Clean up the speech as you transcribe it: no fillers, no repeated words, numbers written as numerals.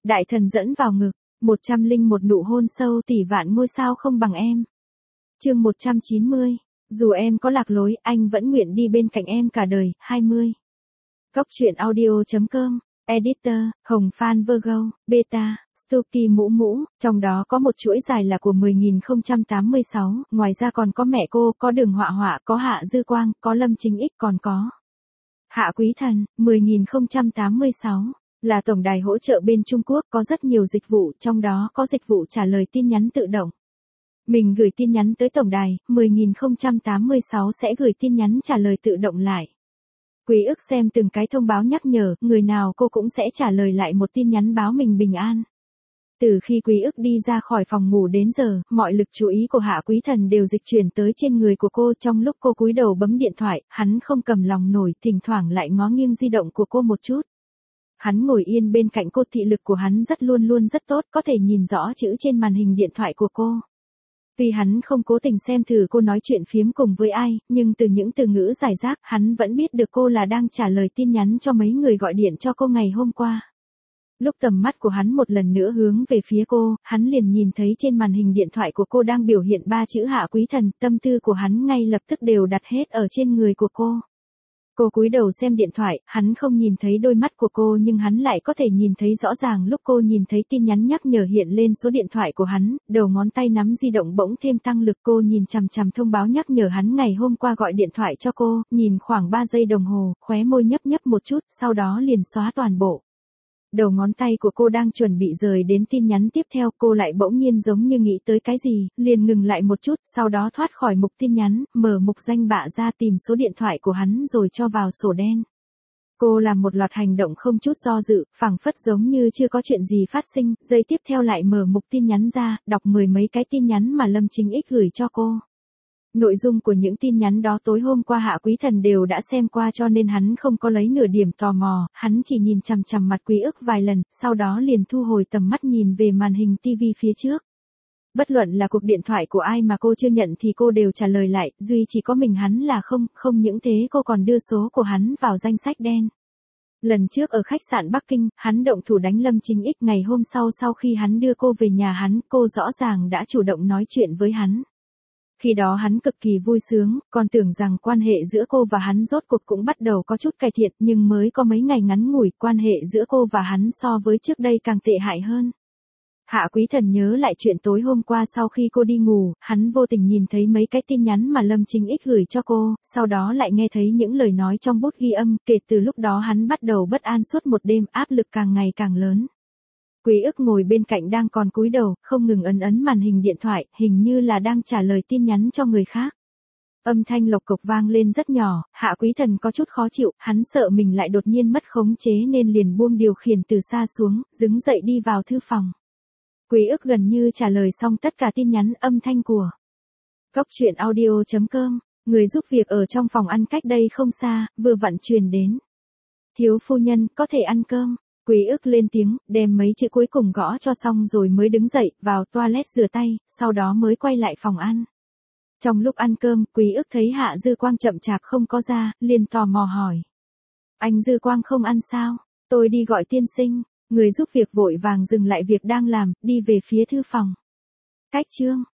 Đại thần dẫn vào ngực, 101 nụ hôn sâu tỷ vạn ngôi sao không bằng em. Chương 190. Dù em có lạc lối, anh vẫn nguyện đi bên cạnh em cả đời. 20. Cốc truyện audio.com. Editor, Hồng Phan Virgo, Beta, Stucky Mũ Mũ, trong đó có một chuỗi dài là của 10.086, ngoài ra còn có mẹ cô, có Đường Họa Họa, có Hạ Dư Quang, có Lâm Chính Ích, còn có Hạ Quý Thần. 10.086 là tổng đài hỗ trợ bên Trung Quốc, có rất nhiều dịch vụ, trong đó có dịch vụ trả lời tin nhắn tự động. Mình gửi tin nhắn tới tổng đài, 10.086 sẽ gửi tin nhắn trả lời tự động lại. Quý ức xem từng cái thông báo nhắc nhở, người nào cô cũng sẽ trả lời lại một tin nhắn báo mình bình an. Từ khi Quý ức đi ra khỏi phòng ngủ đến giờ, mọi lực chú ý của Hạ Quý Thần đều dịch chuyển tới trên người của cô. Trong lúc cô cúi đầu bấm điện thoại, hắn không cầm lòng nổi, thỉnh thoảng lại ngó nghiêng di động của cô một chút. Hắn ngồi yên bên cạnh cô, thị lực của hắn luôn luôn rất tốt, có thể nhìn rõ chữ trên màn hình điện thoại của cô. Vì hắn không cố tình xem thử cô nói chuyện phiếm cùng với ai, nhưng từ những từ ngữ giải rác, hắn vẫn biết được cô là đang trả lời tin nhắn cho mấy người gọi điện cho cô ngày hôm qua. Lúc tầm mắt của hắn một lần nữa hướng về phía cô, hắn liền nhìn thấy trên màn hình điện thoại của cô đang biểu hiện 3 chữ Hạ Quý Thần, tâm tư của hắn ngay lập tức đều đặt hết ở trên người của cô. Cô cúi đầu xem điện thoại, hắn không nhìn thấy đôi mắt của cô nhưng hắn lại có thể nhìn thấy rõ ràng lúc cô nhìn thấy tin nhắn nhắc nhở hiện lên số điện thoại của hắn, đầu ngón tay nắm di động bỗng thêm tăng lực. Cô nhìn chằm chằm thông báo nhắc nhở hắn ngày hôm qua gọi điện thoại cho cô, nhìn khoảng 3 giây đồng hồ, khóe môi nhấp nhấp một chút, sau đó liền xóa toàn bộ. Đầu ngón tay của cô đang chuẩn bị rời đến tin nhắn tiếp theo, cô lại bỗng nhiên giống như nghĩ tới cái gì, liền ngừng lại một chút, sau đó thoát khỏi mục tin nhắn, mở mục danh bạ ra tìm số điện thoại của hắn rồi cho vào sổ đen. Cô làm một loạt hành động không chút do dự, phảng phất giống như chưa có chuyện gì phát sinh, giây tiếp theo lại mở mục tin nhắn ra, đọc 10 mấy cái tin nhắn mà Lâm Chính Ích gửi cho cô. Nội dung của những tin nhắn đó tối hôm qua Hạ Quý Thần đều đã xem qua cho nên hắn không có lấy nửa điểm tò mò, hắn chỉ nhìn chằm chằm mặt Quý ức vài lần, sau đó liền thu hồi tầm mắt nhìn về màn hình TV phía trước. Bất luận là cuộc điện thoại của ai mà cô chưa nhận thì cô đều trả lời lại, duy chỉ có mình hắn là không những thế cô còn đưa số của hắn vào danh sách đen. Lần trước ở khách sạn Bắc Kinh, hắn động thủ đánh Lâm Chính Ích, ngày hôm sau khi hắn đưa cô về nhà hắn, cô rõ ràng đã chủ động nói chuyện với hắn. Khi đó hắn cực kỳ vui sướng, còn tưởng rằng quan hệ giữa cô và hắn rốt cuộc cũng bắt đầu có chút cải thiện, nhưng mới có mấy ngày ngắn ngủi, quan hệ giữa cô và hắn so với trước đây càng tệ hại hơn. Hạ Quý Thần nhớ lại chuyện tối hôm qua sau khi cô đi ngủ, hắn vô tình nhìn thấy mấy cái tin nhắn mà Lâm Chính Ích gửi cho cô, sau đó lại nghe thấy những lời nói trong bút ghi âm, kể từ lúc đó hắn bắt đầu bất an suốt một đêm, áp lực càng ngày càng lớn. Quý ức ngồi bên cạnh đang còn cúi đầu, không ngừng ấn màn hình điện thoại, hình như là đang trả lời tin nhắn cho người khác. Âm thanh lộc cộc vang lên rất nhỏ, Hạ Quý Thần có chút khó chịu, hắn sợ mình lại đột nhiên mất khống chế nên liền buông điều khiển từ xa xuống, đứng dậy đi vào thư phòng. Quý ức gần như trả lời xong tất cả tin nhắn, âm thanh của Cốc truyện audio.com, người giúp việc ở trong phòng ăn cách đây không xa, vừa vặn truyền đến. Thiếu phu nhân, có thể ăn cơm. Quý ức lên tiếng, đem mấy chữ cuối cùng gõ cho xong rồi mới đứng dậy, vào toilet rửa tay, sau đó mới quay lại phòng ăn. Trong lúc ăn cơm, Quý ức thấy Hạ Dư Quang chậm chạp không có ra, liền tò mò hỏi. Anh Dư Quang không ăn sao? Tôi đi gọi tiên sinh. Người giúp việc vội vàng dừng lại việc đang làm, đi về phía thư phòng. Cách chương.